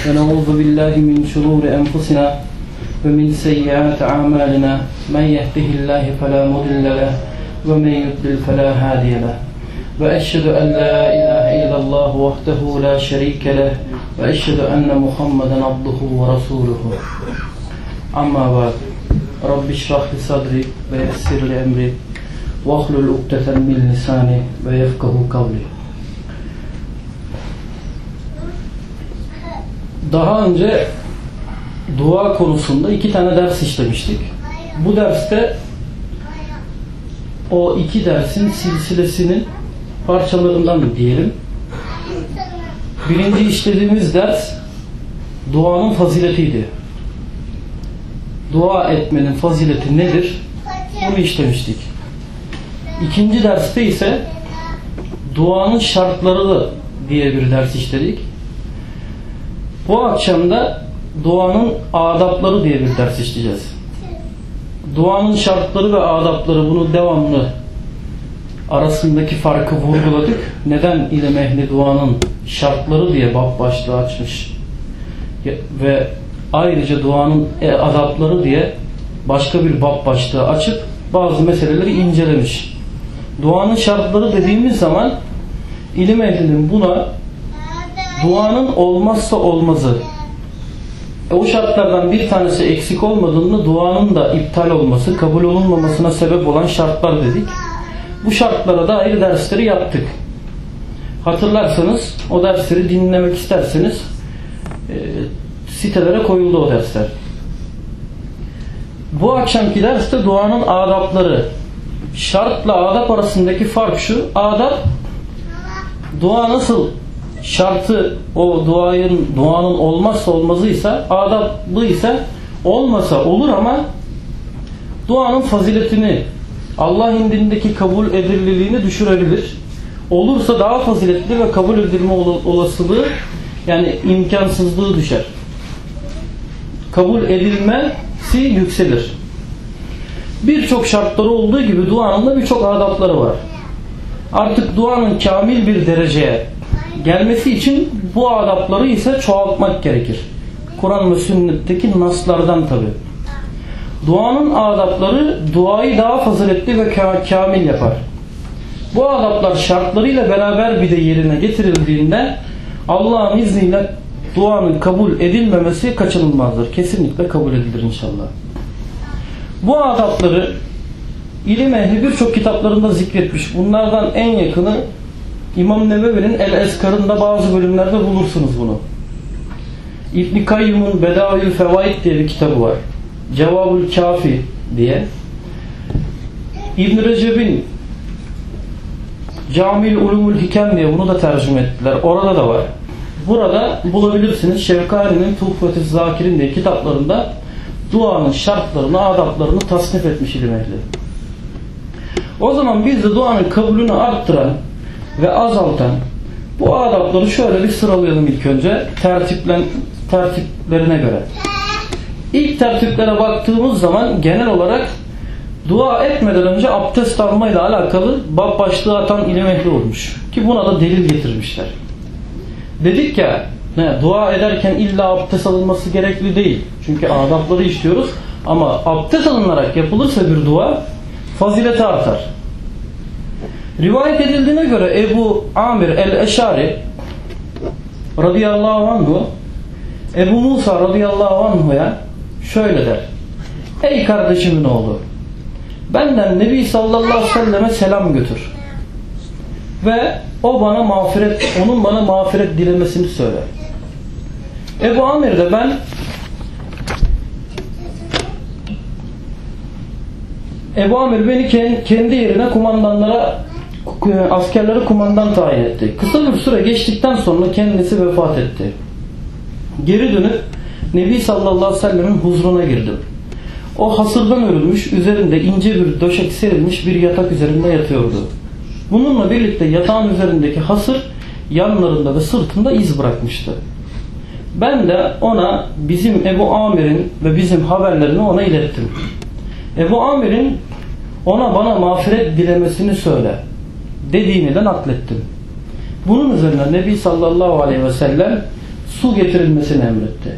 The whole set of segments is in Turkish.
ونعوذ بالله من شرور أنفسنا ومن سيئات أعمالنا من يهده الله فلا مضل له ومن يضلل فلا هادي له وأشهد أن لا إله إلا الله وحده لا شريك له وأشهد أن محمدا عبده ورسوله أما بعد رب اشرح لي صدري ويسر لي أمري واحلل عقدة من لساني ويفقهوا قولي. Daha önce dua konusunda 2 tane ders işlemiştik. Bu derste o 2 dersin silsilesinin parçalarından diyelim. Birinci işlediğimiz ders duanın faziletiydi. Dua etmenin fazileti nedir? Bunu işlemiştik. İkinci derste ise duanın şartları diye bir ders işledik. Bu akşam da duanın adapları diye bir ders işleyeceğiz. Duanın şartları ve adapları, bunu devamlı arasındaki farkı vurguladık. Neden ilim ehli duanın şartları diye bab başlığı açmış ve ayrıca duanın adapları diye başka bir bab başlığı açıp bazı meseleleri incelemiş. Duanın şartları dediğimiz zaman ilim ehlinin buna duanın olmazsa olmazı, o şartlardan bir tanesi eksik olmadığında duanın da iptal olması, kabul olunmamasına sebep olan şartlar dedik. Bu şartlara dair dersleri yaptık. Hatırlarsanız o dersleri dinlemek isterseniz sitelere koyuldu o dersler. Bu akşamki derste duanın adapları. Şartla adap arasındaki fark şu: adap, dua nasıl şartı, o duanın olmazsa olmazıysa, adaplıysa olmasa olur ama duanın faziletini, Allah indindeki kabul edilirliğini düşürebilir. Olursa daha faziletli ve kabul edilme olasılığı, yani imkansızlığı düşer. Kabul edilmesi yükselir. Birçok şartları olduğu gibi duanın da birçok adapları var. Artık duanın kamil bir dereceye gelmesi için bu adapları ise çoğaltmak gerekir. Kur'an ve sünnetteki naslardan tabi. Duanın adapları duayı daha faziletli ve kamil yapar. Bu adaplar şartlarıyla beraber bir de yerine getirildiğinde Allah'ın izniyle duanın kabul edilmemesi kaçınılmazdır. Kesinlikle kabul edilir inşallah. Bu adapları ilim ehli birçok kitaplarında zikretmiş. Bunlardan en yakını İmam Nevevi'nin El-Ezkar'ında bazı bölümlerde bulursunuz bunu. İbn-i Kayyum'un Bedâül Fevaid diye bir kitabı var. Cevabül Kafi diye. İbn-i Recep'in Camil Ulumul Hikem diye bunu da tercüme ettiler. Orada da var. Burada bulabilirsiniz. Şevkani'nin Tuhfetüz Zakirin diye kitaplarında duanın şartlarını, adaplarını tasnif etmiş ilim ehli. O zaman biz de duanın kabulünü arttıran ve azaltan bu adapları şöyle bir sıralayalım ilk önce tertiplerine göre. İlk tertiplere baktığımız zaman genel olarak dua etmeden önce abdest almayla alakalı bab başlığı atan ilim ehli olmuş. Ki buna da delil getirmişler. Dedik ya, dua ederken illa abdest alınması gerekli değil. Çünkü adapları işliyoruz. Ama abdest alınarak yapılırsa bir dua fazileti artar. Rivayet edildiğine göre Ebu Amir el-Eşari radıyallahu anhu Ebu Musa radıyallahu anhu'ya şöyle der: ey kardeşimin oğlu, benden Nebi sallallahu aleyhi ve selleme selam götür ve onun bana mağfiret dilemesini söyle. Ebu Amir de Ebu Amir beni kendi yerine askerleri kumandan tayin etti. Kısa bir süre geçtikten sonra kendisi vefat etti. Geri dönüp Nebi sallallahu aleyhi ve sellemin huzuruna girdim. O hasırdan örülmüş, üzerinde ince bir döşek serilmiş bir yatak üzerinde yatıyordu. Bununla birlikte yatağın üzerindeki hasır yanlarında ve sırtında iz bırakmıştı. Ben de ona bizim Ebu Amir'in ve bizim haberlerini ona ilettim. Ebu Amir'in bana mağfiret dilemesini söyle dediğini de naklettim. Bunun üzerine Nebi sallallahu aleyhi ve sellem su getirilmesini emretti.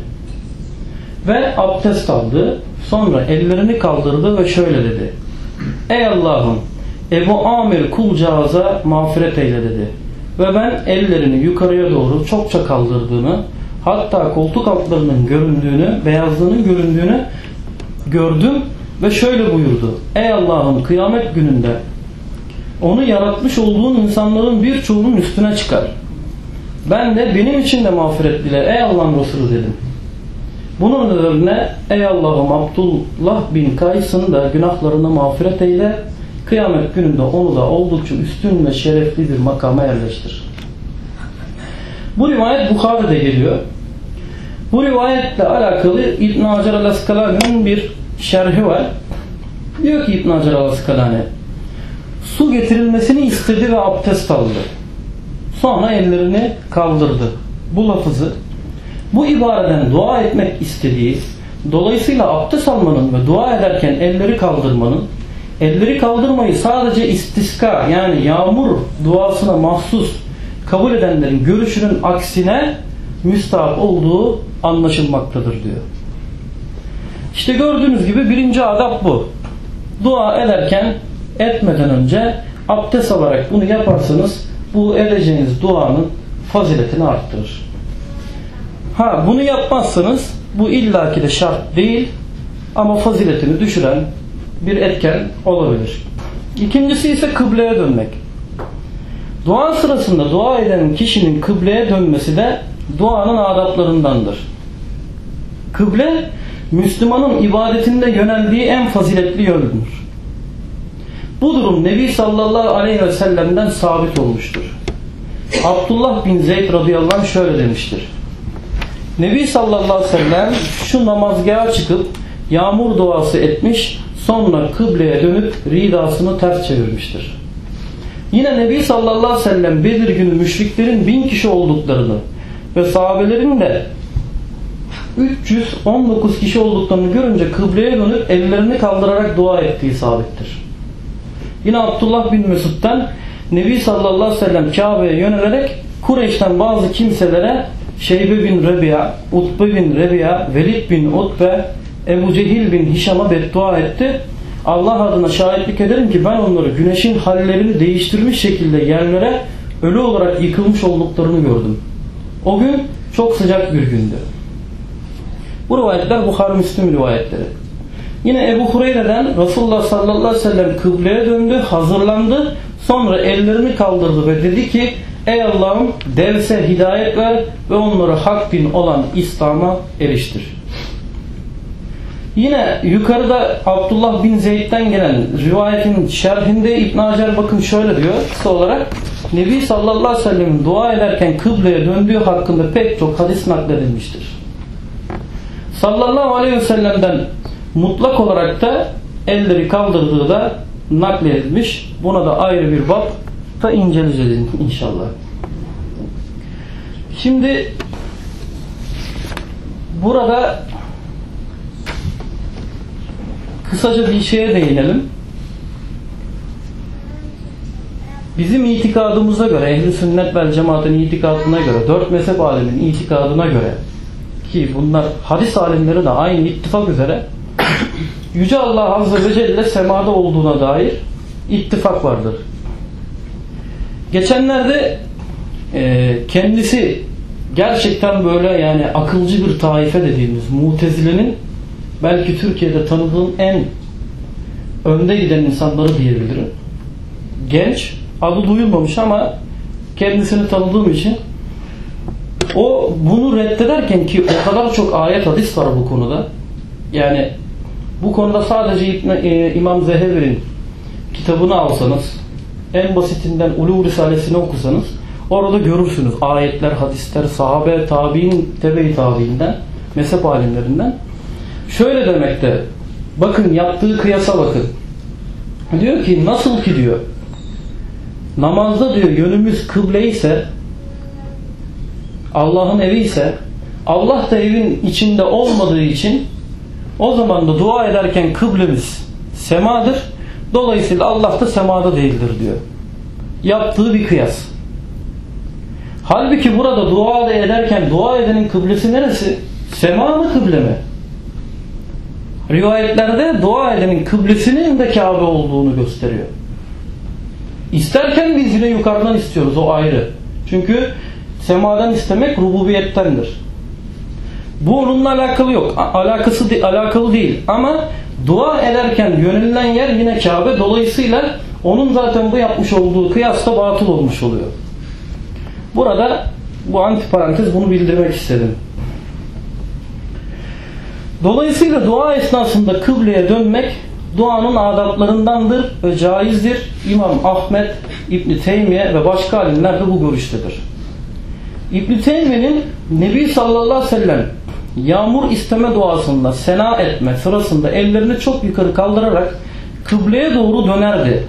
Ve abdest aldı. Sonra ellerini kaldırdı ve şöyle dedi: Ey Allah'ım, Ebu Amir kulcağıza mağfiret eyle dedi. Ve ben ellerini yukarıya doğru çokça kaldırdığını, hatta koltuk altlarının göründüğünü, beyazlığının göründüğünü gördüm ve şöyle buyurdu: Ey Allah'ım, kıyamet gününde onu yaratmış olduğun insanların birçoğunun üstüne çıkar. Ben de benim için de mağfiret dile ey Allah'ın Resulü dedim. Bunun üzerine ey Allah'ım, Abdullah bin Kays'ın da günahlarına mağfiret eyle, kıyamet gününde onu da oldukça üstün ve şerefli bir makama yerleştir. Bu rivayet Bukhari'de geliyor. Bu rivayetle alakalı İbn Hacer el-Askalani'nin bir şerhi var. Diyor ki İbn Hacer el-Askalani, su getirilmesini istedi ve abdest aldı. Sonra ellerini kaldırdı. Bu lafızı, bu ibareden dua etmek istediği, dolayısıyla abdest almanın ve dua ederken elleri kaldırmanın, elleri kaldırmayı sadece istiska yani yağmur duasına mahsus kabul edenlerin görüşünün aksine müstahap olduğu anlaşılmaktadır diyor. İşte gördüğünüz gibi birinci adab bu. Dua ederken etmeden önce abdest alarak bunu yaparsanız bu edeceğiniz duanın faziletini arttırır. Bunu yapmazsanız bu illaki de şart değil ama faziletini düşüren bir etken olabilir. İkincisi ise kıbleye dönmek. Dua sırasında dua eden kişinin kıbleye dönmesi de duanın adaplarındandır. Kıble, Müslümanın ibadetinde yöneldiği en faziletli yöndür. Bu durum Nebi sallallahu aleyhi ve sellem'den sabit olmuştur. Abdullah bin Zeyd radıyallahu anh şöyle demiştir: Nebi sallallahu aleyhi ve sellem şu namazgaha çıkıp yağmur duası etmiş, sonra kıbleye dönüp ridasını ters çevirmiştir. Yine Nebi sallallahu aleyhi ve sellem Bedir günü müşriklerin 1000 kişi olduklarını ve sahabelerin de 319 kişi olduklarını görünce kıbleye dönüp ellerini kaldırarak dua ettiği sabittir. Yine Abdullah bin Mesud'dan Nebi sallallahu aleyhi ve sellem Kabe'ye yönelerek Kureyş'ten bazı kimselere Şeybe bin Rebi'a, Utbe bin Rebi'a, Velid bin Utbe, Ebu Cehil bin Hişam'a beddua etti. Allah adına şahitlik ederim ki ben onları güneşin hallerini değiştirmiş şekilde yerlere ölü olarak yıkılmış olduklarını gördüm. O gün çok sıcak bir gündü. Bu rivayetler Bukhari Müslim rivayetleri. Yine Ebu Hureyre'den Resulullah sallallahu aleyhi ve sellem kıbleye döndü, hazırlandı, sonra ellerini kaldırdı ve dedi ki ey Allah'ım, devse hidayet ver ve onları hak din olan İslam'a eriştir. Yine yukarıda Abdullah bin Zeyd'den gelen rivayetin şerhinde İbn Hacer bakın şöyle diyor kısa olarak: Nebi sallallahu aleyhi ve sellem'in dua ederken kıbleye döndüğü hakkında pek çok hadis nakledilmiştir. Sallallahu aleyhi ve sellem'den mutlak olarak da elleri kaldırdığı da nakledilmiş. Buna da ayrı bir bab da inceleyeceğiz inşallah. Şimdi burada kısaca bir şeye değinelim. Bizim itikadımıza göre, Ehl-i Sünnet vel Cemaat'in itikadına göre, 4 mezhep aliminin itikadına göre, ki bunlar hadis alimleri de aynı ittifak üzere, Yüce Allah Azze ve Celle semada olduğuna dair ittifak vardır. Geçenlerde kendisi gerçekten böyle yani akılcı bir taife dediğimiz Mutezile'nin belki Türkiye'de tanıdığım en önde giden insanları diyebilirim. Genç, adı duyulmamış ama kendisini tanıdığım için o bunu reddederken, ki o kadar çok ayet hadis var bu konuda. Yani bu konuda sadece İmam Zehebi'nin kitabını alsanız, en basitinden Ulu Risalesini okusanız orada görürsünüz ayetler, hadisler, sahabe, tabi'in, tebe-i tabi'inden, mezhep alimlerinden. Şöyle demekte, bakın yaptığı kıyasa bakın. Diyor ki nasıl ki diyor namazda diyor yönümüz kıble ise, Allah'ın evi ise, Allah da evin içinde olmadığı için o zaman da dua ederken kıblemiz semadır. Dolayısıyla Allah da semada değildir diyor. Yaptığı bir kıyas. Halbuki burada dua ederken dua edenin kıblesi neresi? Sema mı, kıble mi? Rivayetlerde dua edenin kıblesinin de Kabe olduğunu gösteriyor. İsterken biz yine yukarıdan istiyoruz, o ayrı. Çünkü semadan istemek rububiyettendir. Bu onunla alakalı yok. Alakalı değil. Ama dua ederken yönelilen yer yine Kabe. Dolayısıyla onun zaten bu yapmış olduğu kıyasla batıl olmuş oluyor. Burada bu antiparantez, bunu bildirmek istedim. Dolayısıyla dua esnasında kıbleye dönmek duanın adaplarındandır ve caizdir. İmam Ahmed, İbn Teymiye ve başka alimler de bu görüştedir. İbn Teymiye'nin Nebi sallallahu aleyhi ve sellem yağmur isteme duasında sena etme sırasında ellerini çok yukarı kaldırarak kıbleye doğru dönerdi.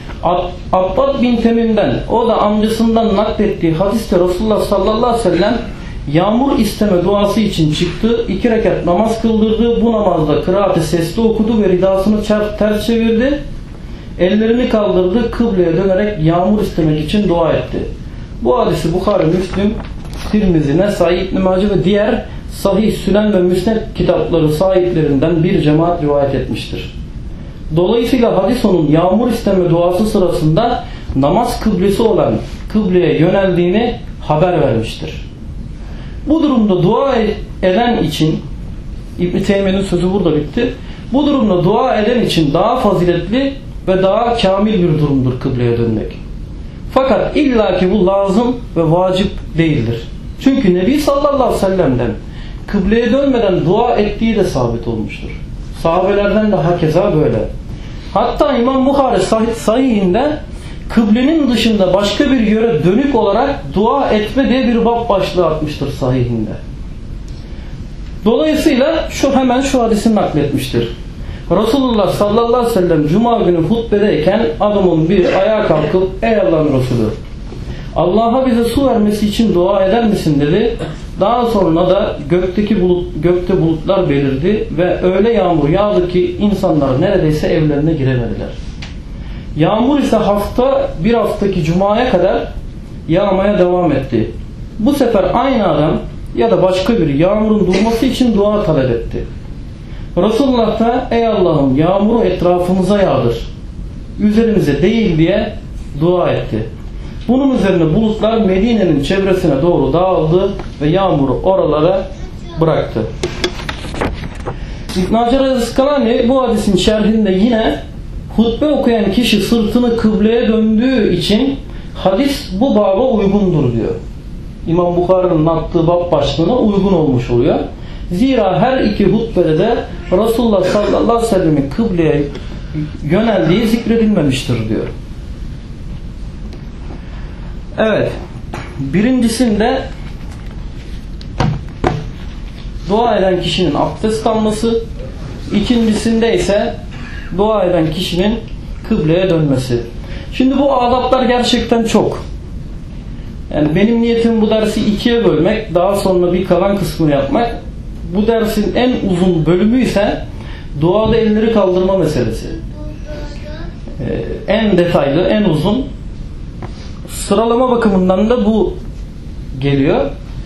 Abbad bin Temim'den, o da amcasından naklettiği hadiste Resulullah sallallahu aleyhi ve sellem yağmur isteme duası için çıktı. 2 rekat namaz kıldırdı. Bu namazda kıraati sesli okudu ve ridasını ters çevirdi. Ellerini kaldırdı. Kıbleye dönerek yağmur istemek için dua etti. Bu hadisi Bukhari, Müslim, Tirmizi, Nesai, İbn Mace ve diğer Sahih, Sünen ve Müsned kitapları sahiplerinden bir cemaat rivayet etmiştir. Dolayısıyla hadis onun yağmur isteme duası sırasında namaz kıblesi olan kıbleye yöneldiğini haber vermiştir. Bu durumda dua eden için, İbn Teymiye'nin sözü burada bitti. Bu durumda dua eden için daha faziletli ve daha kamil bir durumdur kıbleye dönmek. Fakat illaki bu lazım ve vacip değildir. Çünkü Nebi sallallahu aleyhi ve sellem'den kıbleye dönmeden dua ettiği de sabit olmuştur. Sahabelerden de hakeza böyle. Hatta İmam Bukhari sahihinde kıblenin dışında başka bir yöre dönük olarak dua etme diye bir bab başlığı atmıştır sahihinde. Dolayısıyla hemen şu hadisini nakletmiştir. Resulullah sallallahu aleyhi ve sellem Cuma günü hutbedeyken adamın biri ayağa kalkıp ey Allah'ın Resulü, Allah'a bize su vermesi için dua eder misin dedi. Daha sonra da gökte bulutlar belirdi ve öyle yağmur yağdı ki insanlar neredeyse evlerine giremediler. Yağmur ise bir haftaki Cuma'ya kadar yağmaya devam etti. Bu sefer aynı adam ya da başka biri yağmurun durması için dua talep etti. Resulullah da ey Allah'ım yağmuru etrafımıza yağdır, üzerimize değil diye dua etti. Bunun üzerine bulutlar Medine'nin çevresine doğru dağıldı ve yağmuru oralara bıraktı. İbn Hacer el-Askalani bu hadisin şerhinde yine hutbe okuyan kişi sırtını kıbleye döndüğü için hadis bu baba uygundur diyor. İmam Bukhari'nin attığı bab başlığına uygun olmuş oluyor. Zira her iki hutbede de Resulullah sallallahu aleyhi ve sellem'in kıbleye yöneldiği zikredilmemiştir diyor. Evet. Birincisinde dua eden kişinin abdest alması, ikincisinde ise dua eden kişinin kıbleye dönmesi. Şimdi bu adaplar gerçekten çok. Yani benim niyetim bu dersi ikiye bölmek, daha sonra bir kalan kısmını yapmak. Bu dersin en uzun bölümü ise duada elleri kaldırma meselesi. En detaylı, en uzun. Sıralama bakımından da bu geliyor.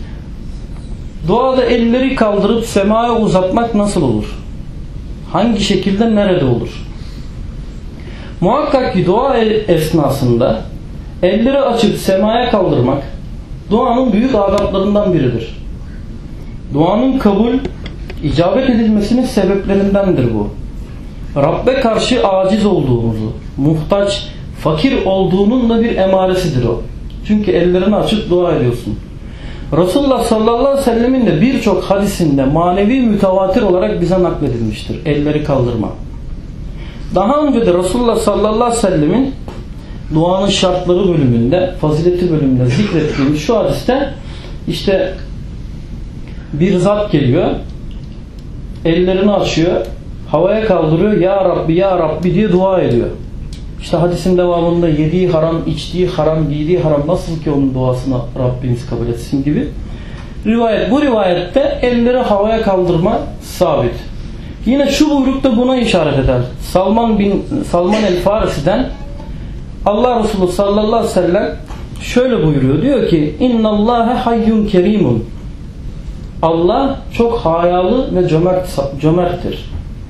Duada elleri kaldırıp semaya uzatmak nasıl olur? Hangi şekilde, nerede olur? Muhakkak ki dua esnasında elleri açıp semaya kaldırmak duanın büyük adaplarından biridir. Duanın kabul, icabet edilmesinin sebeplerindendir bu. Rabbe karşı aciz olduğumuzu, muhtaç, fakir olduğunun da bir emaresidir o. Çünkü ellerini açıp dua ediyorsun. Resulullah sallallahu aleyhi ve sellemin de birçok hadisinde manevi mütevatir olarak bize nakledilmiştir. Elleri kaldırma. Daha önce de Resulullah sallallahu aleyhi ve sellemin duanın şartları bölümünde, fazileti bölümünde zikrettiğimiz şu hadiste işte bir zat geliyor, ellerini açıyor, havaya kaldırıyor, ya Rabbi ya Rabbi diye dua ediyor. İşte hadisin devamında yediği haram, içtiği haram, giydiği haram, nasıl ki onun duasını Rabbimiz kabul etsin gibi rivayet. Bu rivayette elleri havaya kaldırma sabit. Yine şu buyruk da buna işaret eder. Salman el-Farisi'den Allah Resulü sallallahu aleyhi ve sellem şöyle buyuruyor. Diyor ki İnnallâhe hayyun kerimun. Allah çok hayalı ve cömerttir.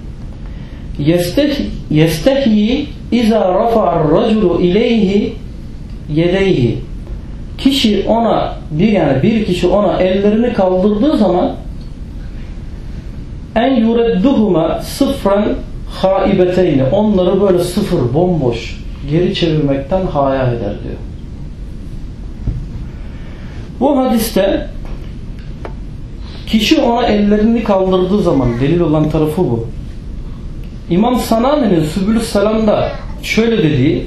Yestehyi izâ rafa'ar raculu ileyhi yedeyhi. Kişi ona bir kişi ona ellerini kaldırdığı zaman en yuredduhuma sıfran haibeteyni, onları böyle sıfır, bomboş geri çevirmekten haya eder diyor. Bu hadiste kişi ona ellerini kaldırdığı zaman delil olan tarafı bu. İmam Sanani'nin Sübülü Selam'da şöyle dediği,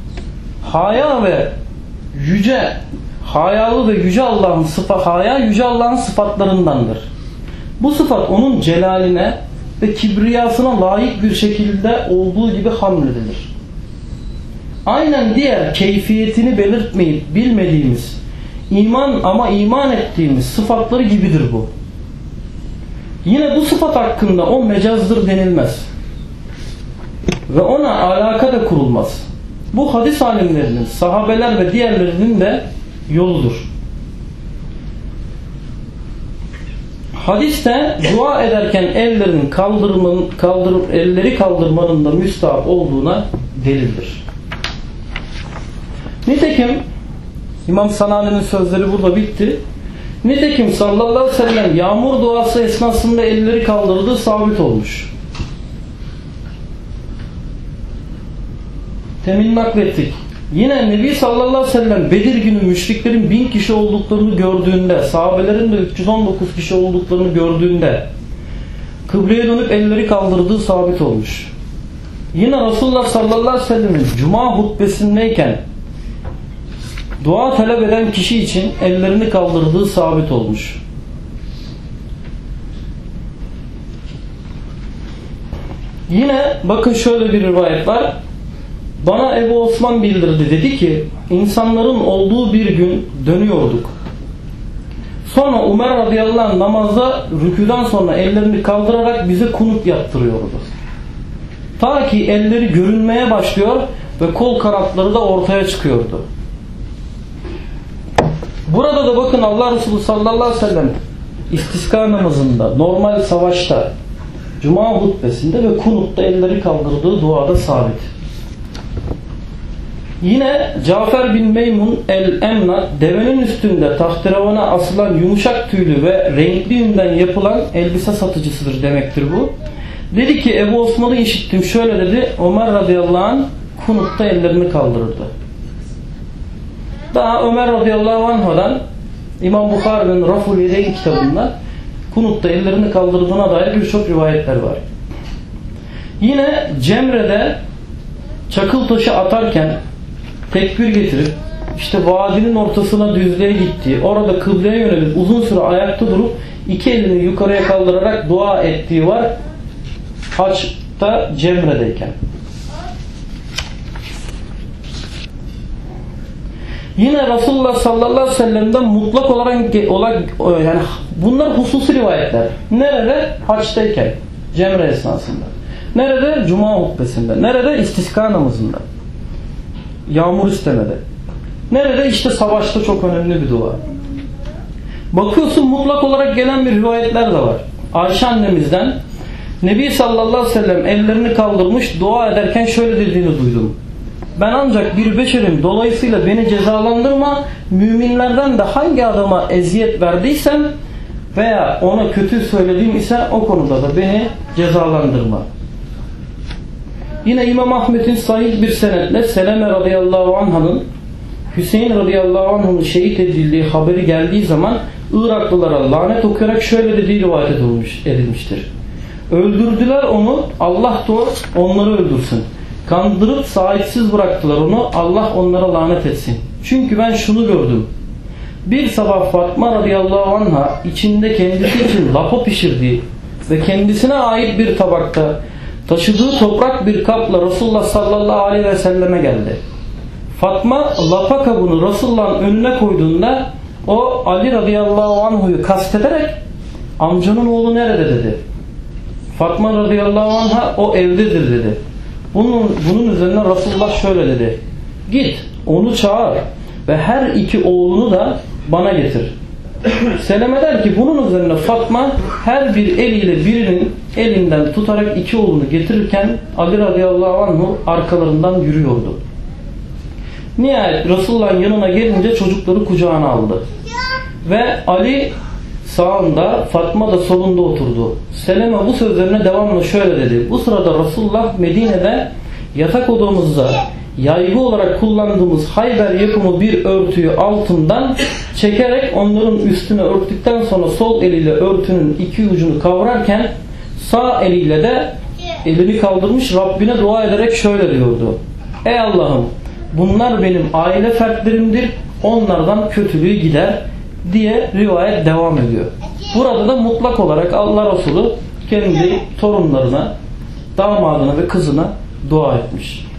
hayalı ve yüce Allah'ın haya yüce Allah'ın sıfatlarındandır. Bu sıfat onun celaline ve kibriyasına layık bir şekilde olduğu gibi hamledilir. Aynen diğer keyfiyetini belirtmeyip bilmediğimiz iman ettiğimiz sıfatları gibidir bu. Yine bu sıfat hakkında o mecazdır denilmez. Ve ona alaka da kurulmaz. Bu hadis alimlerinin, sahabeler ve diğerlerinin de yoludur. Hadiste dua ederken elleri kaldırmanın da müstahap olduğuna delildir. Nitekim İmam Sanani'nin sözleri burada bitti. Nitekim sallallahu aleyhi ve sellem yağmur duası esnasında elleri kaldırdığı sabit olmuş. Temin naklettik. Yine Nebi sallallahu aleyhi ve sellem Bedir günü müşriklerin 1000 kişi olduklarını gördüğünde, sahabelerin de 319 kişi olduklarını gördüğünde kıbleye dönüp elleri kaldırdığı sabit olmuş. Yine Resulullah sallallahu aleyhi ve sellem'in cuma hutbesindeyken dua talep eden kişi için ellerini kaldırdığı sabit olmuş. Yine bakın şöyle bir rivayet var. Bana Ebu Osman bildirdi, dedi ki insanların olduğu bir gün dönüyorduk. Sonra Ömer radıyallahu anh namazda rüküden sonra ellerini kaldırarak bize kunut yaptırıyordu. Ta ki elleri görünmeye başlıyor ve kol kanatları da ortaya çıkıyordu. Burada da bakın Allah Resulü sallallahu aleyhi ve sellem istiska namazında, normal savaşta, cuma hutbesinde ve kunutta elleri kaldırdığı duada sabit. Yine Cafer bin Meymun el-Emna, devenin üstünde tahteravana asılan yumuşak tüylü ve renkli yünden yapılan elbise satıcısıdır demektir bu. Dedi ki Ebu Osman'ı işittim, şöyle dedi, Ömer radıyallahu anh kunutta ellerini kaldırırdı. Daha Ömer radıyallahu anh'dan İmam Bukhari'nin Raful Yedeyn kitabında kunutta ellerini kaldırdığına dair birçok rivayetler var. Yine Cemre'de çakıl taşı atarken tekbir getirip işte vadinin ortasına düzlüğe gittiği, orada kıbleye yönelip uzun süre ayakta durup iki elini yukarıya kaldırarak dua ettiği var Haç'ta Cemre'deyken. Yine Resulullah sallallahu aleyhi ve sellem'den mutlak olarak yani bunlar hususi rivayetler. Nerede? Haç'tayken, Cemre esnasında. Nerede? Cuma hutbesinde. Nerede? İstiska namazında. Yağmur istemede. Nerede? İşte savaşta çok önemli bir dua. Bakıyorsun mutlak olarak gelen bir rivayetler de var. Ayşe annemizden Nebi sallallahu aleyhi ve sellem ellerini kaldırmış, dua ederken şöyle dediğini duydum. Ben ancak bir beşerim, dolayısıyla beni cezalandırma, müminlerden de hangi adama eziyet verdiysem veya ona kötü söylediğim ise o konuda da beni cezalandırma. Yine İmam Ahmet'in sahih bir senetle Seleme radıyallahu anh'ın Hüseyin radıyallahu anh'ın şehit edildiği haberi geldiği zaman Iraklılara lanet okuyarak şöyle dediği rivayet edilmiştir. Öldürdüler onu, Allah da onları öldürsün. Kandırıp sahipsiz bıraktılar onu, Allah onlara lanet etsin. Çünkü ben şunu gördüm. Bir sabah Fatma radıyallahu anh'a içinde kendisi için lapa pişirdiği ve kendisine ait bir tabakta taşıdığı toprak bir kapla Resulullah sallallahu aleyhi ve selleme geldi. Fatma lapa kabını Resulullah'ın önüne koyduğunda o Ali radıyallahu anh'u kastederek amcanın oğlu nerede dedi. Fatma radıyallahu anh'a o evdedir dedi. Bunun üzerine Resulullah şöyle dedi. Git onu çağır. ve her iki oğlunu da bana getir. Seleme der ki bunun üzerine Fatma her bir eliyle birinin elinden tutarak iki oğlunu getirirken Ali radıyallahu anhu arkalarından yürüyordu. Nihayet Resulullah'ın yanına gelince çocukları kucağına aldı. Ve Ali sağında, Fatma da solunda oturdu. Seleme bu sözlerine devamlı şöyle dedi. Bu sırada Resulullah Medine'de yatak odamızda yaygı olarak kullandığımız Hayber yapımı bir örtüyü altından çekerek onların üstüne örttükten sonra sol eliyle örtünün iki ucunu kavrarken sağ eliyle de elini kaldırmış Rabbine dua ederek şöyle diyordu. Ey Allah'ım, bunlar benim aile fertlerimdir, onlardan kötülüğü gider diye rivayet devam ediyor. Burada da mutlak olarak Allah Resulü kendi torunlarına, damadına ve kızına dua etmiş.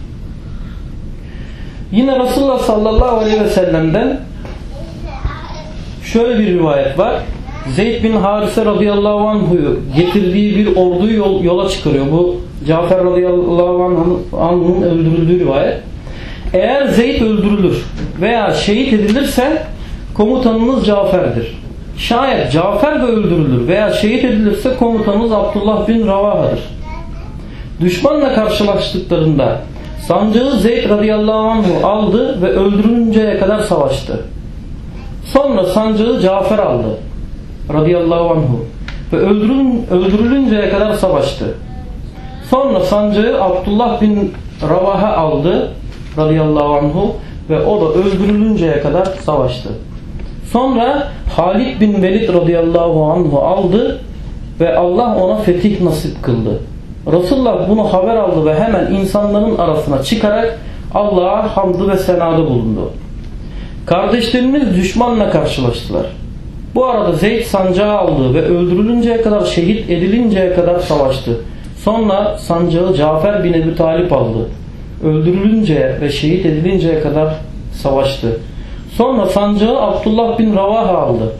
Yine Resulullah sallallahu aleyhi ve sellem'den şöyle bir rivayet var. Zeyd bin Harise radıyallahu anh'u getirdiği bir orduyu yola çıkarıyor. Bu Cafer radıyallahu anh'ın öldürüldüğü rivayet. Eğer Zeyd öldürülür veya şehit edilirse komutanınız Cafer'dir. Şayet Cafer de öldürülür veya şehit edilirse komutanınız Abdullah bin Ravaha'dır. Düşmanla karşılaştıklarında sancağı Zeyd radıyallahu anh'u aldı ve öldürülünceye kadar savaştı. Sonra sancağı Cafer aldı radıyallahu anh'u ve öldürülünceye kadar savaştı. Sonra sancağı Abdullah bin Ravaha aldı radıyallahu anh'u ve o da öldürülünceye kadar savaştı. Sonra Halid bin Velid radıyallahu anh'u aldı ve Allah ona fetih nasip kıldı. Resulullah bunu haber aldı ve hemen insanların arasına çıkarak Allah'a hamdü ve senada bulundu. Kardeşlerimiz düşmanla karşılaştılar. Bu arada Zeyd sancağı aldı ve öldürülünceye kadar, şehit edilinceye kadar savaştı. Sonra sancağı Cafer bin Ebu Talip aldı. Öldürülünceye ve şehit edilinceye kadar savaştı. Sonra sancağı Abdullah bin Ravaha aldı.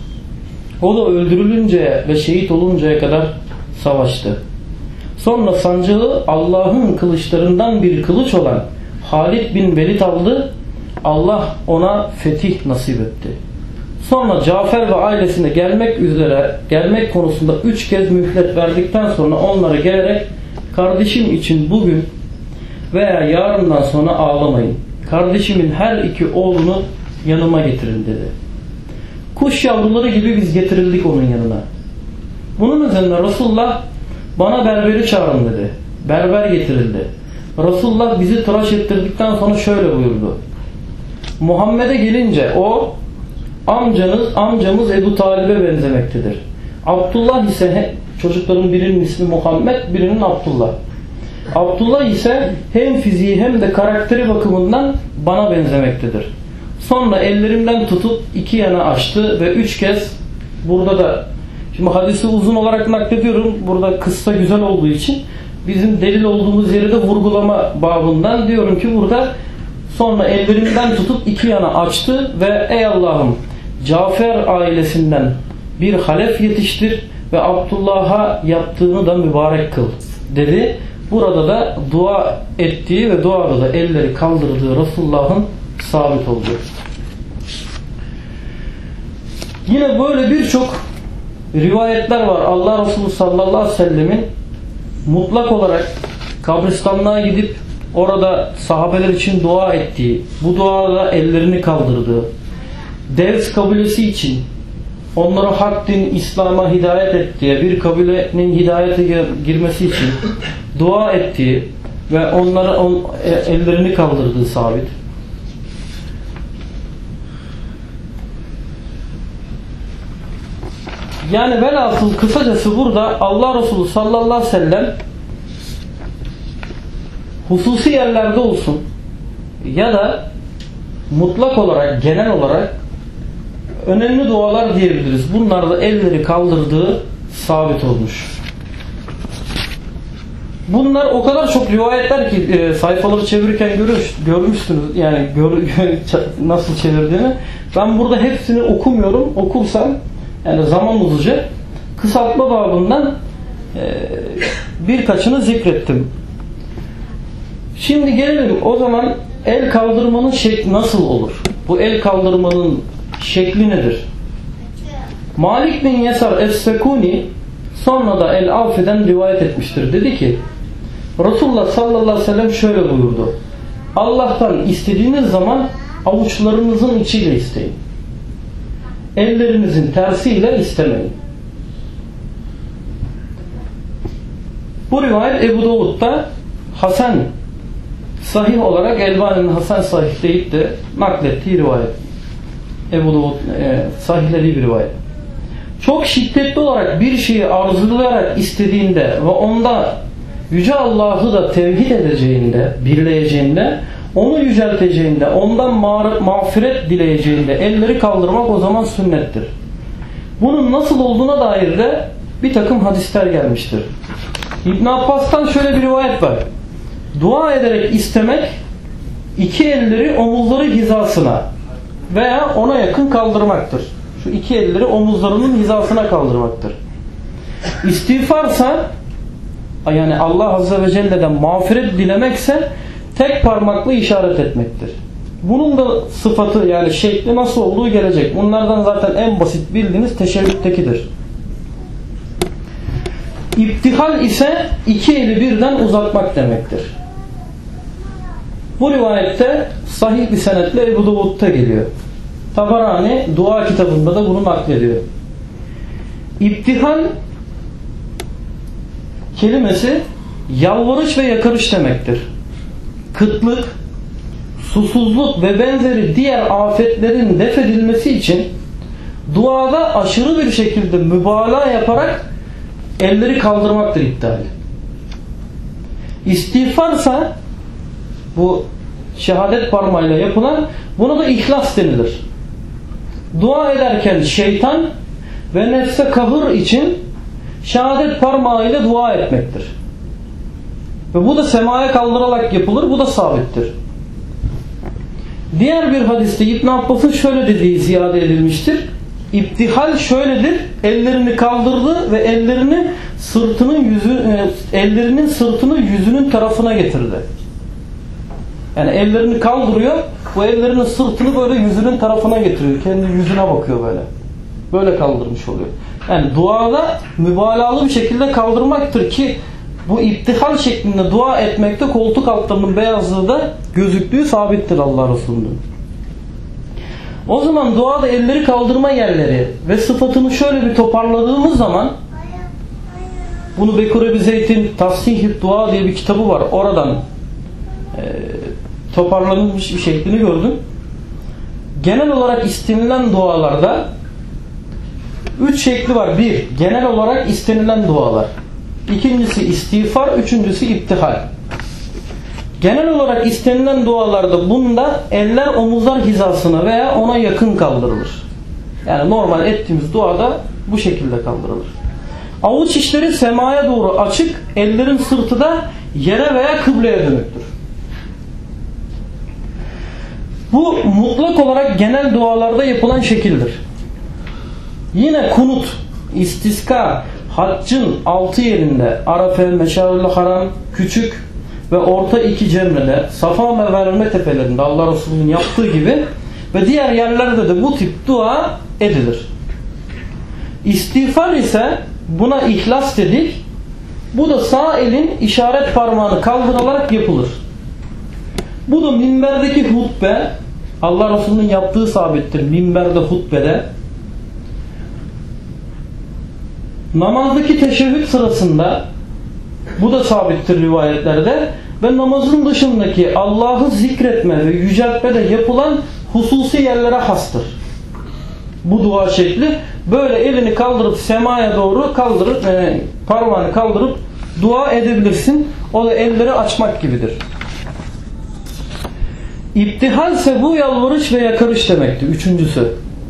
O da öldürülünceye ve şehit oluncaya kadar savaştı. Sonra sancağı Allah'ın kılıçlarından bir kılıç olan Halid bin Velid aldı. Allah ona fetih nasip etti. Sonra Cafer ve ailesine gelmek konusunda 3 kez mühlet verdikten sonra onlara gelerek kardeşim için bugün veya yarından sonra ağlamayın. Kardeşimin her iki oğlunu yanıma getirin dedi. Kuş yavruları gibi biz getirildik onun yanına. Bunun üzerine Resulullah bana berberi çağırın dedi. Berber getirildi. Resulullah bizi tıraş ettirdikten sonra şöyle buyurdu. Muhammed'e gelince o amcamız Ebu Talib'e benzemektedir. Abdullah ise çocukların birinin ismi Muhammed, birinin Abdullah. Abdullah ise hem fiziği hem de karakteri bakımından bana benzemektedir. Sonra ellerimden tutup iki yana açtı ve 3 kez burada da, şimdi hadisi uzun olarak naklediyorum. Burada kıssa güzel olduğu için bizim delil olduğumuz yeri de vurgulama babından diyorum ki burada sonra ellerimden tutup iki yana açtı ve ey Allah'ım, Cafer ailesinden bir halef yetiştir ve Abdullah'a yaptığını da mübarek kıl dedi. Burada da dua ettiği ve duada da elleri kaldırdığı Resulullah'ın sabit olduğu. Yine böyle birçok rivayetler var. Allah Resulü sallallahu aleyhi ve sellemin mutlak olarak kabristanlığa gidip orada sahabeler için dua ettiği, bu duada ellerini kaldırdığı, Devs kabilesi için onlara hak din, İslam'a hidayet ettiği, bir kabilenin hidayete girmesi için dua ettiği ve onlara ellerini kaldırdığı sabit. Yani velhasıl kısacası burada Allah Resulü sallallahu aleyhi ve sellem hususi yerlerde olsun ya da mutlak olarak, genel olarak önemli dualar diyebiliriz. Bunlarda elleri kaldırdığı sabit olmuş. Bunlar o kadar çok rivayetler ki sayfaları çevirirken görmüşsünüz. Yani nasıl çevirdiğini. Ben burada hepsini okumuyorum. Okursam yani zaman uzayacak. Kısaltma babından birkaçını zikrettim. Şimdi gelelim o zaman el kaldırmanın şekli nasıl olur? bu el kaldırmanın şekli nedir? Malik bin Yesar Es-Sekuni sonra da El-Avfi'den rivayet etmiştir. Dedi ki Resulullah sallallahu aleyhi ve sellem şöyle buyurdu: Allah'tan istediğiniz zaman avuçlarınızın içiyle isteyin. Ellerinizin tersiyle istemeyin. Bu rivayet Ebu Davud'da Hasan sahih olarak, Elbani'nin Hasan sahih deyip de naklettiği rivayet. Ebu Davud sahihlediği bir rivayet. Çok şiddetli olarak bir şeyi arzulayarak istediğinde ve onda Yüce Allah'ı da tevhid edeceğinde, birleyeceğinde, onu yücelteceğinde, ondan mağfiret dileyeceğinde elleri kaldırmak o zaman sünnettir. Bunun nasıl olduğuna dair de bir takım hadisler gelmiştir. İbn Abbas'tan şöyle bir rivayet var. Dua ederek istemek iki elleri omuzları hizasına veya ona yakın kaldırmaktır. Şu iki elleri omuzlarının hizasına kaldırmaktır. İstiğfarsa, yani Allah Azze ve Celle'den mağfiret dilemekse tek parmakla işaret etmektir. Bunun da sıfatı, yani şekli nasıl olduğu gelecek. Bunlardan zaten en basit bildiğiniz teşebbüttekidir. İptihal ise iki eli birden uzatmak demektir. Bu rivayette sahih bir senetle Ebu Davud'da geliyor. Tabarani dua kitabında da bunu naklediyor. İptihal kelimesi yalvarış ve yakarış demektir. Kıtlık, susuzluk ve benzeri diğer afetlerin def edilmesi için duada aşırı bir şekilde mübalağa yaparak elleri kaldırmaktır iptal. İstiğfarsa bu şehadet parmağıyla yapılan, buna da ihlas denilir. Dua ederken şeytan ve nefse kahır için şehadet parmağıyla dua etmektir. Ve bu da semaya kaldırarak yapılır. Bu da sabittir. Diğer bir hadiste İbn Abbas'ın şöyle dediği ziyade edilmiştir. İptihal şöyledir: ellerini kaldırdı ve ellerinin sırtını yüzünün tarafına getirdi. Yani ellerini kaldırıyor, bu ellerinin sırtını böyle yüzünün tarafına getiriyor. Kendi yüzüne bakıyor böyle. Böyle kaldırmış oluyor. Yani duada mübalağalı bir şekilde kaldırmaktır ki bu iptihal şeklinde dua etmekte koltuk altlarının beyazlığı da gözüktüğü sabittir Allah Resulü'nün. O zaman duada elleri kaldırma yerleri ve sıfatını şöyle bir toparladığımız zaman, bunu Bekir Ebi Zeyd'in Tafsih-i Dua diye bir kitabı var. Oradan toparlanmış bir şeklini gördüm. Genel olarak istenilen dualarda 3 şekli var. 1. Genel olarak istenilen dualar. İkincisi istiğfar. Üçüncüsü iptihal. Genel olarak istenilen dualarda bunda eller omuzlar hizasına veya ona yakın kaldırılır. Yani normal ettiğimiz duada bu şekilde kaldırılır. Avuç içleri semaya doğru açık, ellerin sırtı da yere veya kıbleye dönüktür. Bu mutlak olarak genel dualarda yapılan şekildir. Yine kunut, istiska, haccın 6 yerinde, Arafe, Meşarül Haram, küçük ve orta 2 cemrede, Safa ve Merve tepelerinde Allah Resulü'nün yaptığı gibi ve diğer yerlerde de bu tip dua edilir. İstiğfar ise buna ihlas dedik. Bu da sağ elin işaret parmağını kaldırılarak yapılır. Bu da minberdeki hutbe, Allah Resulü'nün yaptığı sabittir. Minberde hutbede, namazdaki teşehhüd sırasında, bu da sabittir rivayetlerde, ve namazın dışındaki Allah'ı zikretme ve yüceltmede yapılan hususi yerlere hastır. Bu dua şekli böyle elini kaldırıp semaya doğru kaldırıp parmağını kaldırıp dua edebilirsin. O da elleri açmak gibidir. İptihal ise bu yalvarış ve yakarış demektir. Üçüncüsü.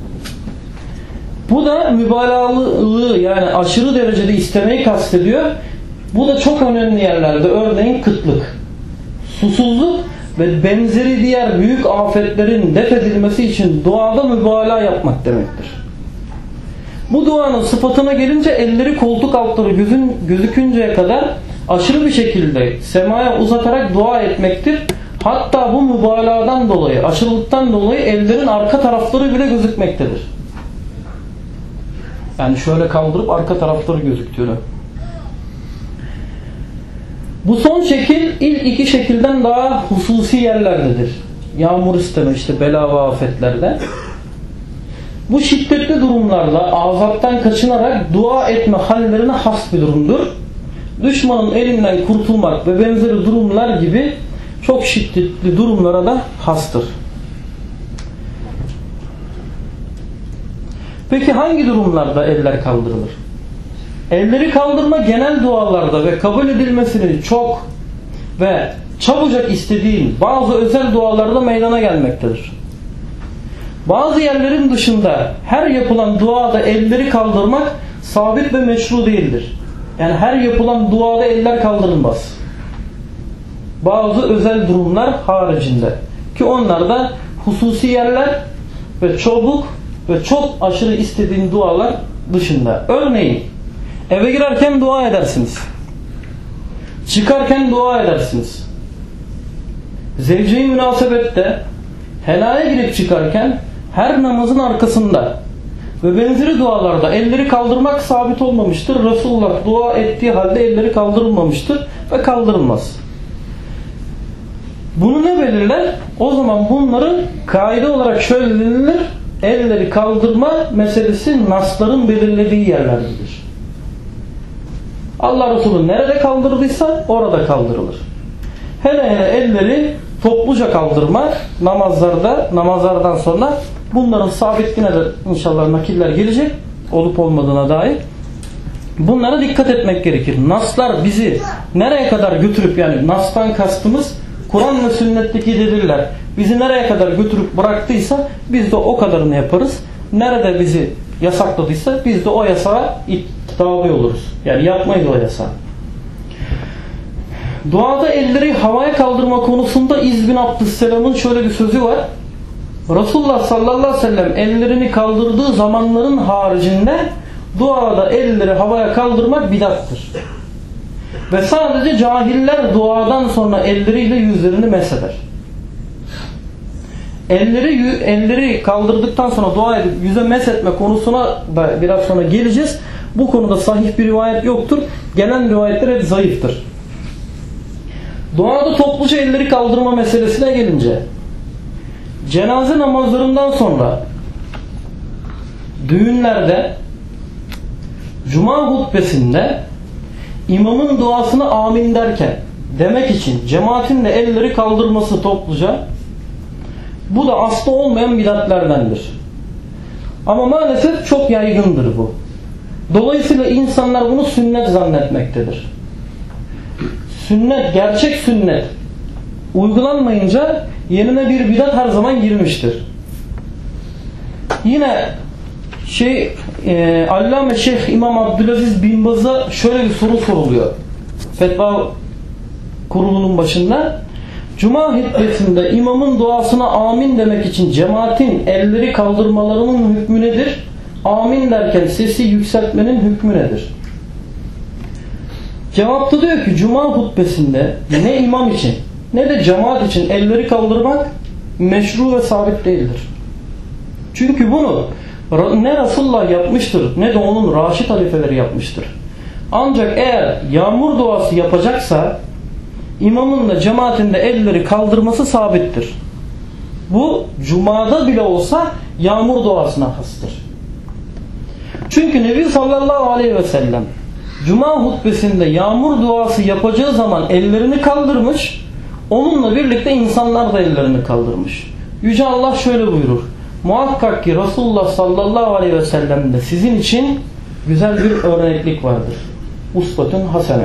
Bu da mübalağalı, yani aşırı derecede istemeyi kastediyor. Bu da çok önemli yerlerde, örneğin kıtlık, susuzluk ve benzeri diğer büyük afetlerin def edilmesi için duada mübalağa yapmak demektir. Bu duanın sıfatına gelince elleri koltuk altları gözükünceye kadar aşırı bir şekilde semaya uzatarak dua etmektir. Hatta bu mübalağadan dolayı, aşırılıktan dolayı ellerin arka tarafları bile gözükmektedir. Yani şöyle kaldırıp arka tarafları gözüktüğünü. Bu son şekil ilk iki şekilden daha hususi yerlerdedir. Yağmur isteme, işte bela ve afetlerde. Bu şiddetli durumlarda azaptan kaçınarak dua etme hallerine has bir durumdur. Düşmanın elinden kurtulmak ve benzeri durumlar gibi çok şiddetli durumlara da hastır. Peki hangi durumlarda eller kaldırılır? Elleri kaldırma genel dualarda ve kabul edilmesini çok ve çabucak istediğin bazı özel dualarda meydana gelmektedir. Bazı yerlerin dışında her yapılan duada elleri kaldırmak sabit ve meşru değildir. Yani her yapılan duada eller kaldırılmaz. Bazı özel durumlar haricinde. Ki onlar da hususi yerler ve çabuk ve çok aşırı istediğin dualar dışında. Örneğin eve girerken dua edersiniz. Çıkarken dua edersiniz. Zevce-i münasebette helaya girip çıkarken her namazın arkasında ve benzeri dualarda elleri kaldırmak sabit olmamıştır. Resulullah dua ettiği halde elleri kaldırılmamıştır ve kaldırılmaz. Bunu ne belirler? O zaman bunların kaide olarak şöyle denilir: elleri kaldırma meselesi nasların belirlediği yerlerdedir. Allah Resulü nerede kaldırdıysa orada kaldırılır. Hele hele elleri topluca kaldırmak namazlardan sonra bunların sabitliğine de inşallah nakiller gelecek, olup olmadığına dair. Bunlara dikkat etmek gerekir. Naslar bizi nereye kadar götürüp, yani nastan kastımız Kur'an ve sünnetteki deliller bizi nereye kadar götürüp bıraktıysa biz de o kadarını yaparız. Nerede bizi yasakladıysa biz de o yasağa tabi oluruz. Yani yapmayız o yasağı. Duada elleri havaya kaldırma konusunda İz bin Abdüsselam'ın şöyle bir sözü var. Resulullah sallallahu aleyhi ve sellem ellerini kaldırdığı zamanların haricinde duada elleri havaya kaldırmak bidattır. Ve sadece cahiller duadan sonra elleriyle yüzlerini mesheder. Elleri kaldırdıktan sonra dua edip yüze meshetme konusuna da biraz sonra geleceğiz. Bu konuda sahih bir rivayet yoktur. Gelen rivayetler hep zayıftır. Duada topluca elleri kaldırma meselesine gelince, cenaze namazlarından sonra düğünlerde, cuma hutbesinde imamın duasını amin derken demek için cemaatin de elleri kaldırması topluca, bu da aslı olmayan bidatlerdendir. Ama maalesef çok yaygındır bu. Dolayısıyla insanlar bunu sünnet zannetmektedir. Sünnet, gerçek sünnet uygulanmayınca yerine bir bidat her zaman girmiştir. Yine Allame Şeyh İmam Abdülaziz bin Baz'a şöyle bir soru soruluyor. Fetva kurulunun başında. Cuma hutbesinde imamın duasına amin demek için cemaatin elleri kaldırmalarının hükmü nedir? Amin derken sesi yükseltmenin hükmü nedir? Cevapta diyor ki cuma hutbesinde ne imam için ne de cemaat için elleri kaldırmak meşru ve sabit değildir. Çünkü bunu ne Resulullah yapmıştır ne de onun Raşid halifeleri yapmıştır. Ancak eğer yağmur duası yapacaksa imamın da cemaatin de elleri kaldırması sabittir. Bu cumada bile olsa yağmur duasına hastır. Çünkü Nebi sallallahu aleyhi ve sellem cuma hutbesinde yağmur duası yapacağı zaman ellerini kaldırmış, onunla birlikte insanlar da ellerini kaldırmış. Yüce Allah şöyle buyurur: muhakkak ki Resulullah sallallahu aleyhi ve sellem'de sizin için güzel bir örneklik vardır. Usvetun hasene.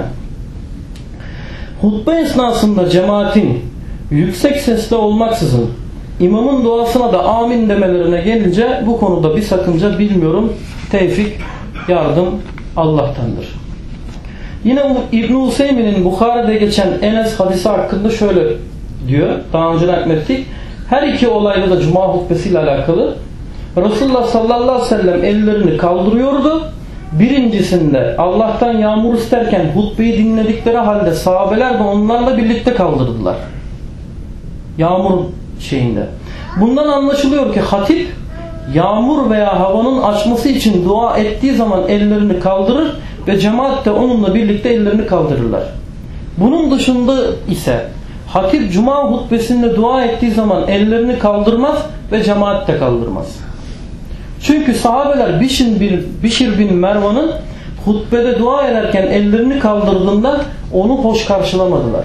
Hutbe esnasında cemaatin yüksek sesle olmaksızın imamın duasına da amin demelerine gelince bu konuda bir sakınca bilmiyorum. Tevfik, yardım Allah'tandır. Yine İbn-i Hüseymin'in Bukhari'de geçen Enes hadisi hakkında şöyle diyor. Daha önce naklettik. Her iki olayda da cuma hutbesiyle alakalı. Resulullah sallallahu aleyhi ve sellem ellerini kaldırıyordu. Birincisinde Allah'tan yağmur isterken hutbeyi dinledikleri halde sahabeler de onlarla birlikte kaldırdılar. Yağmur şeyinde. Bundan anlaşılıyor ki hatip yağmur veya havanın açması için dua ettiği zaman ellerini kaldırır ve cemaat de onunla birlikte ellerini kaldırırlar. Bunun dışında ise hatip cuma hutbesinde dua ettiği zaman ellerini kaldırmaz ve cemaat de kaldırmaz. Çünkü sahabeler Bişir bin Mervan'ın hutbede dua ederken ellerini kaldırdığında onu hoş karşılamadılar.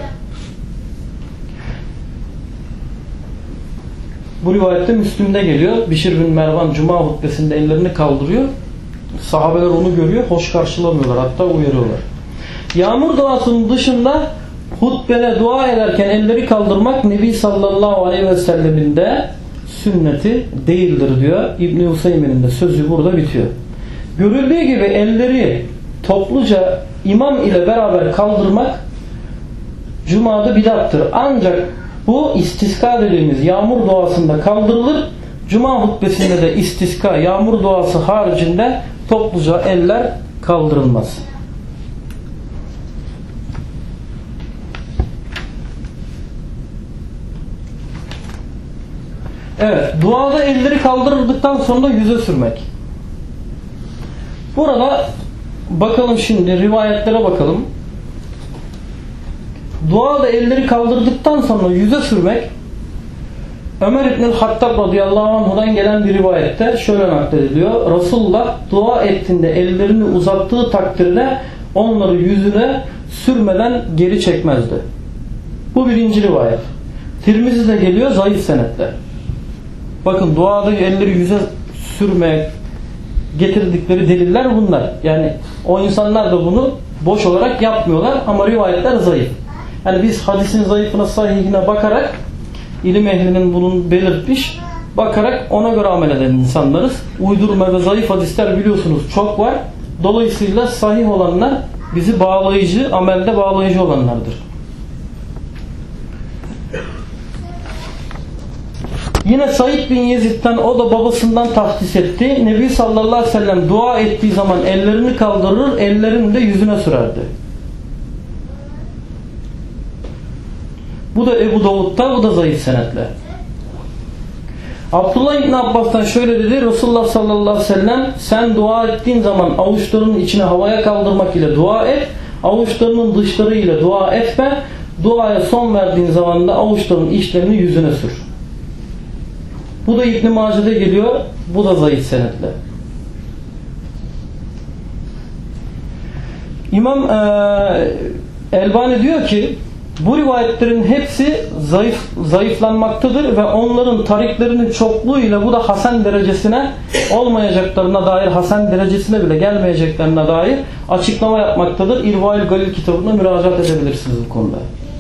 Bu rivayette Müslim'de geliyor. Bişir bin Mervan cuma hutbesinde ellerini kaldırıyor. Sahabeler onu görüyor, hoş karşılamıyorlar, hatta uyarıyorlar. Yağmur duasının dışında hutbede dua ederken elleri kaldırmak Nebi sallallahu aleyhi ve sellemin de sünneti değildir diyor. İbn-i Hüseyin'in de sözü burada bitiyor. Görüldüğü gibi elleri topluca imam ile beraber kaldırmak cumada bidattır. Ancak bu istiska dediğimiz yağmur duasında kaldırılır. Cuma hutbesinde de istiska, yağmur duası haricinde topluca eller kaldırılmaz. Evet, duada elleri kaldırıldıktan sonra yüze sürmek. Burada bakalım, şimdi rivayetlere bakalım. Duada elleri kaldırdıktan sonra yüze sürmek, Ömer İbn-i Hattab radıyallahu anh'dan gelen bir rivayette şöyle naklediliyor. Resulullah dua ettiğinde ellerini uzattığı takdirde onları yüzüne sürmeden geri çekmezdi. Bu birinci rivayet. Tirmizi'de geliyor zayıf senetle. Bakın, duada elleri yüze sürmeye getirdikleri deliller bunlar. Yani o insanlar da bunu boş olarak yapmıyorlar ama rivayetler zayıf. Yani biz hadisin zayıfına, sahihine bakarak, ilim ehlinin bunun belirtmiş, bakarak ona göre amel eden insanlarız. Uydurma ve zayıf hadisler biliyorsunuz çok var. Dolayısıyla sahih olanlar bizi bağlayıcı, amelde bağlayıcı olanlardır. Yine Said bin Yezid'den, o da babasından tahdis etti. Nebi sallallahu aleyhi ve sellem dua ettiği zaman ellerini kaldırır, ellerini de yüzüne sürerdi. Bu da Ebu Davud'da, bu da zayıf senetle. Abdullah İbn Abbas'tan şöyle dedi. Resulullah sallallahu aleyhi ve sellem, sen dua ettiğin zaman avuçlarının içine havaya kaldırmak ile dua et, avuçlarının dışları ile dua etme, duaya son verdiğin zaman da avuçlarının içlerini yüzüne sür. Bu da İbn-i Mace'de geliyor. Bu da zayıf senetle. İmam Elbani diyor ki bu rivayetlerin hepsi zayıflanmaktadır ve onların tariklerinin çokluğuyla bu da hasen derecesine olmayacaklarına dair, hasen derecesine bile gelmeyeceklerine dair açıklama yapmaktadır. İrva-ül Galil kitabına müracaat edebilirsiniz bu konuda.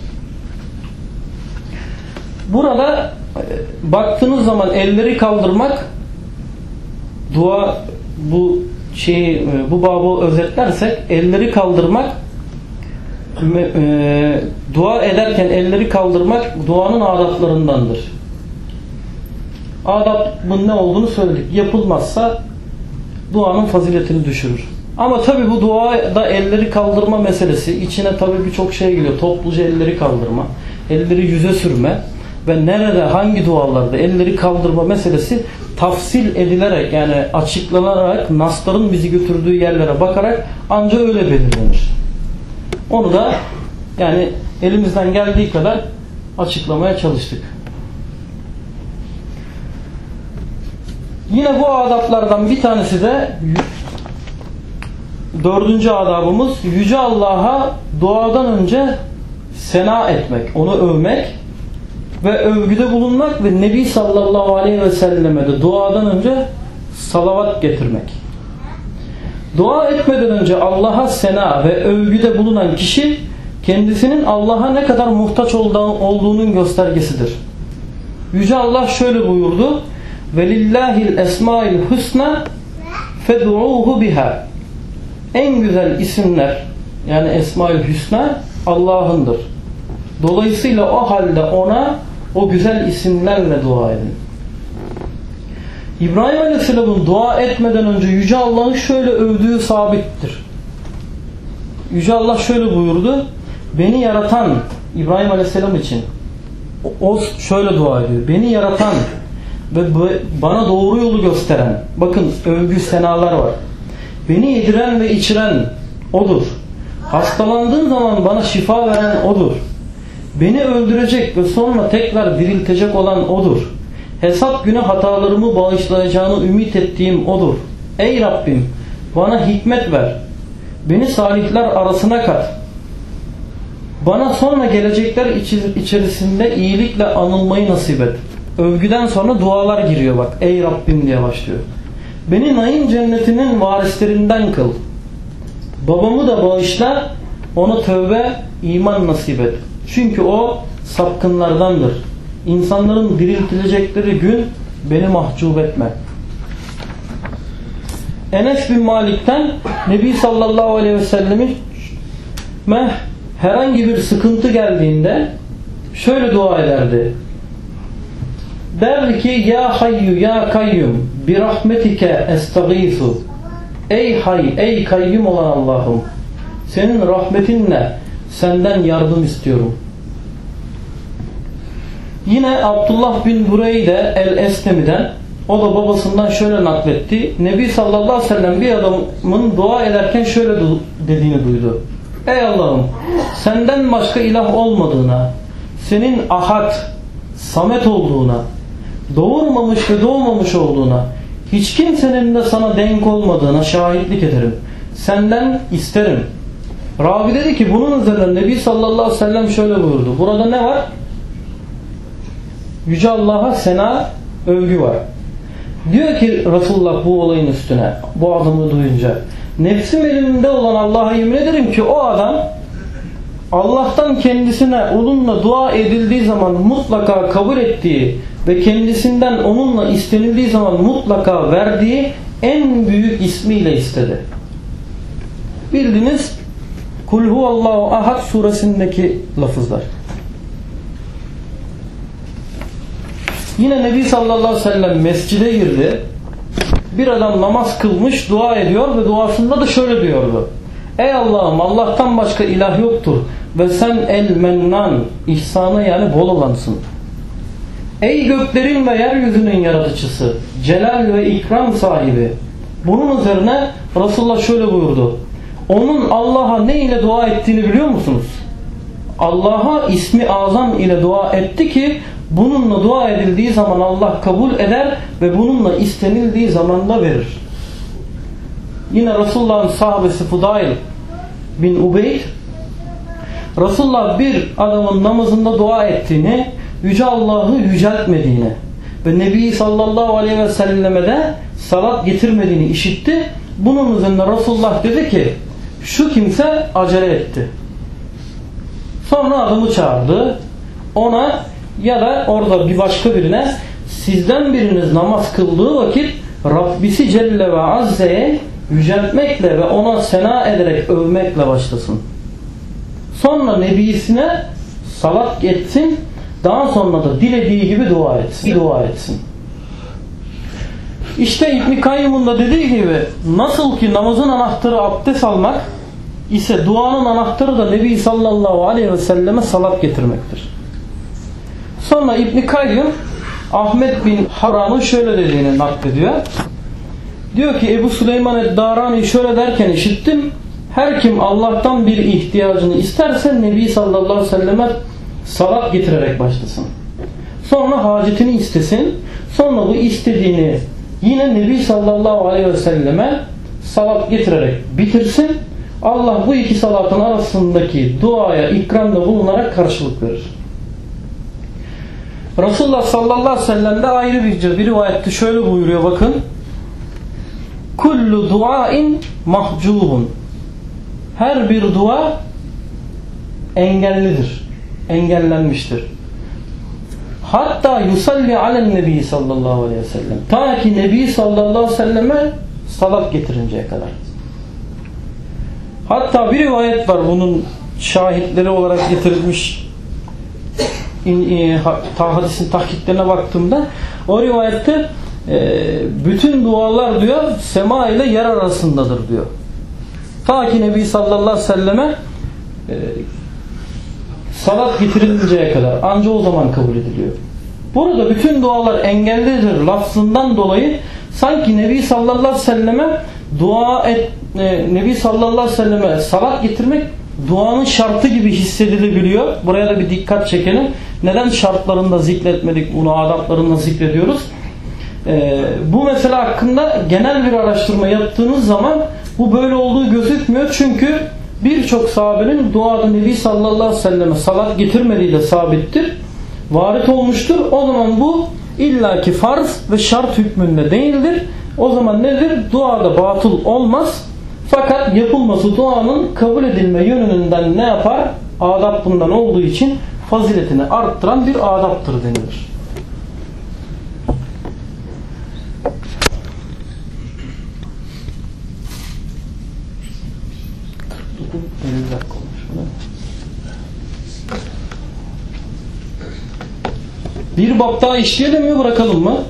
Burada baktığınız zaman elleri kaldırmak, dua bu babı özetlersek, elleri kaldırmak, dua ederken elleri kaldırmak duanın adaplarındandır. Adabın ne olduğunu söyledik. Yapılmazsa duanın faziletini düşürür. Ama tabi bu duada elleri kaldırma meselesi içine tabi birçok şey geliyor. Topluca elleri kaldırma, elleri yüze sürme ve nerede, hangi dualarda elleri kaldırma meselesi tafsil edilerek, yani açıklanarak, nasların bizi götürdüğü yerlere bakarak ancak öyle belirlenir. Onu da yani elimizden geldiği kadar açıklamaya çalıştık. Yine bu adaplardan bir tanesi de 4. adabımız, Yüce Allah'a duadan önce sena etmek, onu övmek ve övgüde bulunmak ve Nebi sallallahu aleyhi ve selleme de duadan önce salavat getirmek. Dua etmeden önce Allah'a sena ve övgüde bulunan kişi kendisinin Allah'a ne kadar muhtaç olduğunun göstergesidir. Yüce Allah şöyle buyurdu: "Velillahil esmail husna fed'uhu biha." En güzel isimler, yani esmail husna Allah'ındır. Dolayısıyla o halde ona o güzel isimlerle dua edin. İbrahim Aleyhisselam'ın dua etmeden önce Yüce Allah'ı şöyle övdüğü sabittir. Yüce Allah şöyle buyurdu: "Beni yaratan," İbrahim Aleyhisselam için, o şöyle dua ediyor. Beni yaratan ve bana doğru yolu gösteren, bakın övgü senalar var. Beni yediren ve içiren O'dur. Hastalandığım zaman bana şifa veren O'dur. Beni öldürecek ve sonra tekrar diriltecek olan O'dur. Hesap günü hatalarımı bağışlayacağını ümit ettiğim O'dur. Ey Rabbim, bana hikmet ver. Beni salihler arasına kat. Bana sonra gelecekler içerisinde iyilikle anılmayı nasip et. Övgüden sonra dualar giriyor bak. Ey Rabbim diye başlıyor. Beni naim cennetinin varislerinden kıl. Babamı da bağışla, ona tövbe, iman nasip et. Çünkü o sapkınlardandır. İnsanların diriltilecekleri gün beni mahcup etme. Enes bin Malik'ten Nebi sallallahu aleyhi ve sellem'e herhangi bir sıkıntı geldiğinde şöyle dua ederdi. Derdi ki ya hayyu ya kayyum bi rahmetike estağisu. Ey hay, ey kayyum olan Allah'ım, senin rahmetinle senden yardım istiyorum. Yine Abdullah bin Bureyde el-Eslemi'den, o da babasından şöyle nakletti. Nebi sallallahu aleyhi ve sellem bir adamın dua ederken şöyle dediğini duydu. Ey Allah'ım, senden başka ilah olmadığına, senin ahad, samet olduğuna, doğurmamış ve doğmamış olduğuna, hiç kimsenin de sana denk olmadığına şahitlik ederim. Senden isterim. Ravi dedi ki bunun üzerine Nebi sallallahu aleyhi ve sellem şöyle buyurdu. Burada ne var? Yüce Allah'a sena, övgü var. Diyor ki Resulullah bu olayın üstüne, bu adamı duyunca, nefsim elimde olan Allah'a yemin ederim ki o adam Allah'tan kendisine onunla dua edildiği zaman mutlaka kabul ettiği ve kendisinden onunla istenildiği zaman mutlaka verdiği en büyük ismiyle istedi. Bildiniz Kul huvallahu ahad suresindeki lafızlar. Yine Nebi sallallahu aleyhi ve sellem mescide girdi. Bir adam namaz kılmış, dua ediyor ve duasında da şöyle diyordu. Ey Allah'ım, Allah'tan başka ilah yoktur ve sen el-mennan, ihsanı yani bol olansın. Ey göklerin ve yeryüzünün yaratıcısı, celal ve ikram sahibi. Bunun üzerine Resulullah şöyle buyurdu. Onun Allah'a ne ile dua ettiğini biliyor musunuz? Allah'a ismi azam ile dua etti ki bununla dua edildiği zaman Allah kabul eder ve bununla istenildiği zaman da verir. Yine Resulullah'ın sahabesi Fudayl bin Ubeyd, Resulullah bir adamın namazında dua ettiğini, Yüce Allah'ı yüceltmediğini ve Nebi sallallahu aleyhi ve selleme de salat getirmediğini işitti. Bunun üzerine Resulullah dedi ki şu kimse acele etti. Sonra adamı çağırdı. Ona ya da orada bir başka birine sizden biriniz namaz kıldığı vakit Rabbisi Celle ve Azze'ye yüceltmekle ve ona sena ederek övmekle başlasın. Sonra Nebisine salat etsin. Daha sonra da dilediği gibi dua etsin. İşte İbn-i Kayyım'ın da dediği gibi nasıl ki namazın anahtarı abdest almak ise duanın anahtarı da Nebi sallallahu aleyhi ve selleme salat getirmektir. Sonra İbn-i Kayyım Ahmet bin Haran'ın şöyle dediğini naklediyor. Diyor ki Ebu Süleyman el-Darani şöyle derken işittim. Her kim Allah'tan bir ihtiyacını isterse Nebi sallallahu aleyhi ve selleme salat getirerek başlasın. Sonra hacetini istesin. Sonra bu istediğini yine Nebi sallallahu aleyhi ve selleme salat getirerek bitirsin. Allah bu iki salatın arasındaki duaya ikramda bulunarak karşılık verir. Resulullah sallallahu aleyhi ve sellem de ayrı bir rivayette şöyle buyuruyor bakın. Kullu duain mahcubun. Her bir dua engellidir. Engellenmiştir. Hatta yusalli alen nebi sallallahu aleyhi ve sellem. Ta ki Nebi sallallahu aleyhi ve selleme salat getirinceye kadar. Hatta bir rivayet var bunun şahitleri olarak getirilmiş. Hadisin tahkiklerine baktığımda o rivayette bütün dualar diyor sema ile yer arasındadır diyor. Ta ki Nebi sallallahu aleyhi ve selleme salat getirilinceye kadar anca o zaman kabul ediliyor. Burada bütün dualar engellidir lafzından dolayı sanki Nebi sallallahu aleyhi ve selleme Nebi sallallahu aleyhi ve selleme salat getirmek duanın şartı gibi hissedilebiliyor. Buraya da bir dikkat çekelim. Neden şartlarında zikretmedik, bunu adaplarında zikrediyoruz? Bu mesele hakkında genel bir araştırma yaptığınız zaman bu böyle olduğu gözükmüyor. Çünkü birçok sahabenin duada Nebi sallallahu aleyhi ve selleme salat getirmediği de sabittir. Varit olmuştur. O zaman bu illaki farz ve şart hükmünde değildir. O zaman nedir? Duada batıl olmaz. Fakat yapılması duanın kabul edilme yönünden ne yapar? Adap bundan olduğu için faziletini arttıran bir adaptır denilir. Bir bab daha işleyelim mi, bırakalım mı?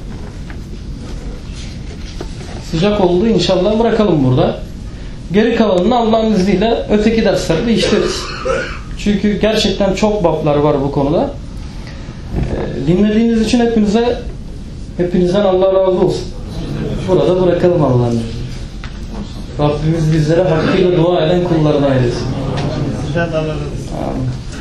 Sıcak oldu, inşallah bırakalım burada. Geri kalanını Allah'ın izniyle öteki derslerde işleriz. Çünkü gerçekten çok bablar var bu konuda. Dinlediğiniz için hepinizden Allah razı olsun. Burada bırakalım Allah'ın izniyle. Rabbimiz bizlere hakkıyla dua eden kullarına eylesin. Amin.